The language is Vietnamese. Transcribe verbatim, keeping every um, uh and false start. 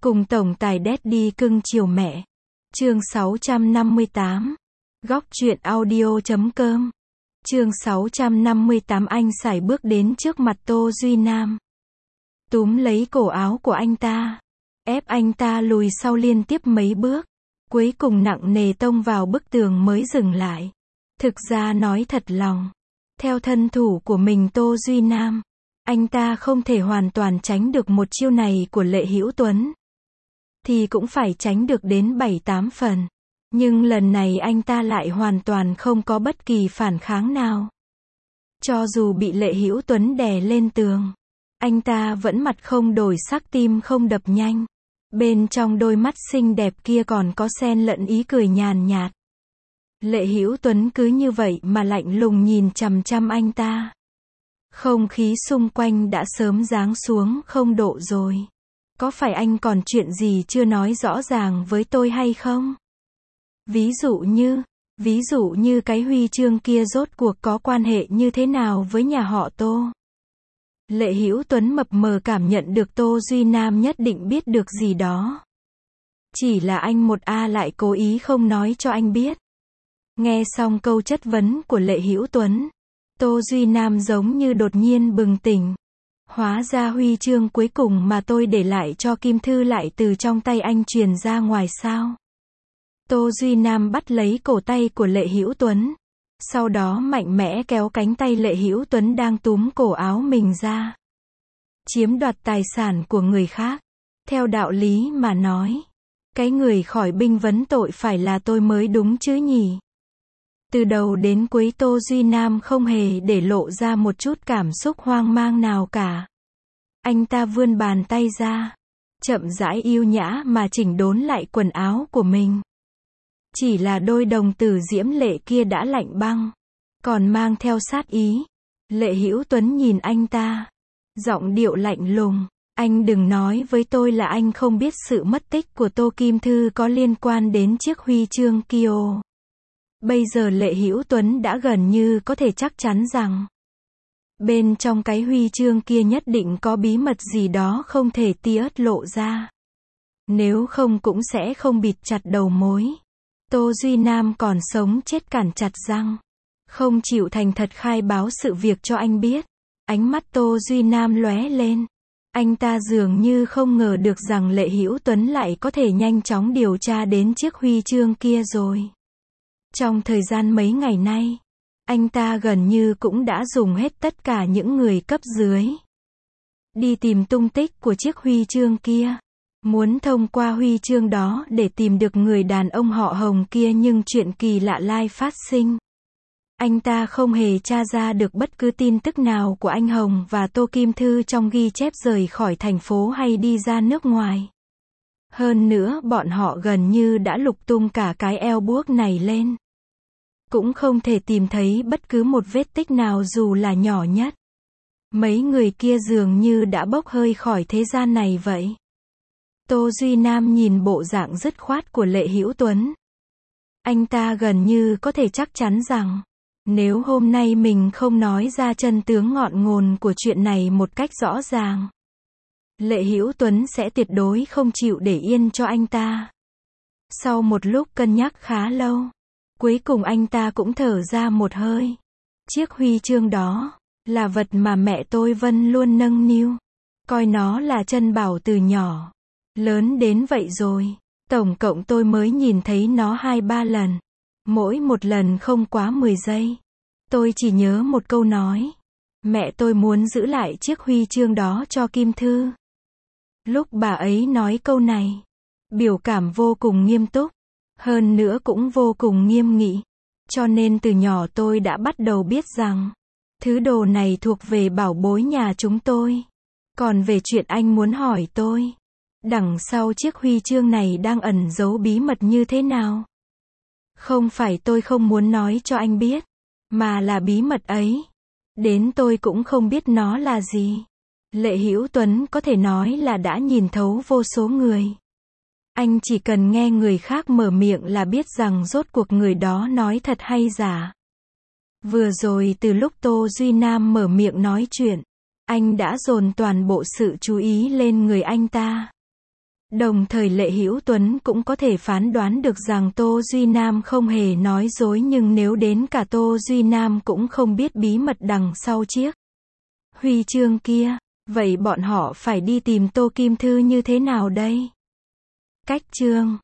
Cùng tổng tài Daddy cưng chiều mẹ. Chương sáu trăm năm mươi tám. Góc truyện audio chấm com. Chương sáu trăm năm mươi tám. Anh sải bước đến trước mặt Tô Duy Nam, túm lấy cổ áo của anh ta, ép anh ta lùi sau liên tiếp mấy bước, cuối cùng nặng nề tông vào bức tường mới dừng lại. Thực ra nói thật lòng, theo thân thủ của mình Tô Duy Nam, anh ta không thể hoàn toàn tránh được một chiêu này của Lệ Hữu Tuấn, thì cũng phải tránh được đến bảy tám phần. Nhưng lần này anh ta lại hoàn toàn không có bất kỳ phản kháng nào. Cho dù bị Lệ Hữu Tuấn đè lên tường, anh ta vẫn mặt không đổi sắc, tim không đập nhanh. Bên trong đôi mắt xinh đẹp kia còn có xen lẫn ý cười nhàn nhạt. Lệ Hữu Tuấn cứ như vậy mà lạnh lùng nhìn chằm chằm anh ta. Không khí xung quanh đã sớm giáng xuống không độ rồi. Có phải anh còn chuyện gì chưa nói rõ ràng với tôi hay không? Ví dụ như, ví dụ như cái huy chương kia rốt cuộc có quan hệ như thế nào với nhà họ Tô? Lệ Hữu Tuấn mập mờ cảm nhận được Tô Duy Nam nhất định biết được gì đó. Chỉ là anh một A lại cố ý không nói cho anh biết. Nghe xong câu chất vấn của Lệ Hữu Tuấn, Tô Duy Nam giống như đột nhiên bừng tỉnh. Hóa ra huy chương cuối cùng mà tôi để lại cho Kim Thư lại từ trong tay anh truyền ra ngoài sao? Tô Duy Nam bắt lấy cổ tay của Lệ Hữu Tuấn, sau đó mạnh mẽ kéo cánh tay Lệ Hữu Tuấn đang túm cổ áo mình ra. Chiếm đoạt tài sản của người khác, theo đạo lý mà nói, cái người khỏi binh vấn tội phải là tôi mới đúng chứ nhỉ? Từ đầu đến cuối Tô Duy Nam không hề để lộ ra một chút cảm xúc hoang mang nào cả. Anh ta vươn bàn tay ra, chậm rãi yêu nhã mà chỉnh đốn lại quần áo của mình. Chỉ là đôi đồng tử diễm lệ kia đã lạnh băng, còn mang theo sát ý. Lệ Hữu Tuấn nhìn anh ta, giọng điệu lạnh lùng, anh đừng nói với tôi là anh không biết sự mất tích của Tô Kim Thư có liên quan đến chiếc huy chương kia. Bây giờ Lệ Hữu Tuấn đã gần như có thể chắc chắn rằng, bên trong cái huy chương kia nhất định có bí mật gì đó không thể tiết lộ ra. Nếu không cũng sẽ không bịt chặt đầu mối. Tô Duy Nam còn sống chết cản chặt răng, không chịu thành thật khai báo sự việc cho anh biết. Ánh mắt Tô Duy Nam lóe lên. Anh ta dường như không ngờ được rằng Lệ Hữu Tuấn lại có thể nhanh chóng điều tra đến chiếc huy chương kia rồi. Trong thời gian mấy ngày nay, anh ta gần như cũng đã dùng hết tất cả những người cấp dưới đi tìm tung tích của chiếc huy chương kia. Muốn thông qua huy chương đó để tìm được người đàn ông họ Hồng kia, nhưng chuyện kỳ lạ lai phát sinh. Anh ta không hề tra ra được bất cứ tin tức nào của anh Hồng và Tô Kim Thư trong ghi chép rời khỏi thành phố hay đi ra nước ngoài. Hơn nữa bọn họ gần như đã lục tung cả cái eo buốc này lên, cũng không thể tìm thấy bất cứ một vết tích nào dù là nhỏ nhất. Mấy người kia dường như đã bốc hơi khỏi thế gian này vậy. Tô Duy Nam nhìn bộ dạng dứt khoát của Lệ Hữu Tuấn. Anh ta gần như có thể chắc chắn rằng, nếu hôm nay mình không nói ra chân tướng ngọn ngồn của chuyện này một cách rõ ràng, Lệ Hữu Tuấn sẽ tuyệt đối không chịu để yên cho anh ta. Sau một lúc cân nhắc khá lâu, cuối cùng anh ta cũng thở ra một hơi. Chiếc huy chương đó là vật mà mẹ tôi Vân luôn nâng niu, coi nó là chân bảo từ nhỏ lớn đến vậy rồi. Tổng cộng tôi mới nhìn thấy nó hai ba lần, mỗi một lần không quá mười giây. Tôi chỉ nhớ một câu nói, mẹ tôi muốn giữ lại chiếc huy chương đó cho Kim Thư. Lúc bà ấy nói câu này, biểu cảm vô cùng nghiêm túc, hơn nữa cũng vô cùng nghiêm nghị. Cho nên từ nhỏ tôi đã bắt đầu biết rằng, thứ đồ này thuộc về bảo bối nhà chúng tôi. Còn về chuyện anh muốn hỏi tôi, đằng sau chiếc huy chương này đang ẩn giấu bí mật như thế nào? Không phải tôi không muốn nói cho anh biết, mà là bí mật ấy, đến tôi cũng không biết nó là gì. Lệ Hữu Tuấn có thể nói là đã nhìn thấu vô số người. Anh chỉ cần nghe người khác mở miệng là biết rằng rốt cuộc người đó nói thật hay giả. Vừa rồi từ lúc Tô Duy Nam mở miệng nói chuyện, anh đã dồn toàn bộ sự chú ý lên người anh ta. Đồng thời Lệ Hữu Tuấn cũng có thể phán đoán được rằng Tô Duy Nam không hề nói dối, nhưng nếu đến cả Tô Duy Nam cũng không biết bí mật đằng sau chiếc huy chương kia, vậy bọn họ phải đi tìm Tô Kim Thư như thế nào đây? Cách chương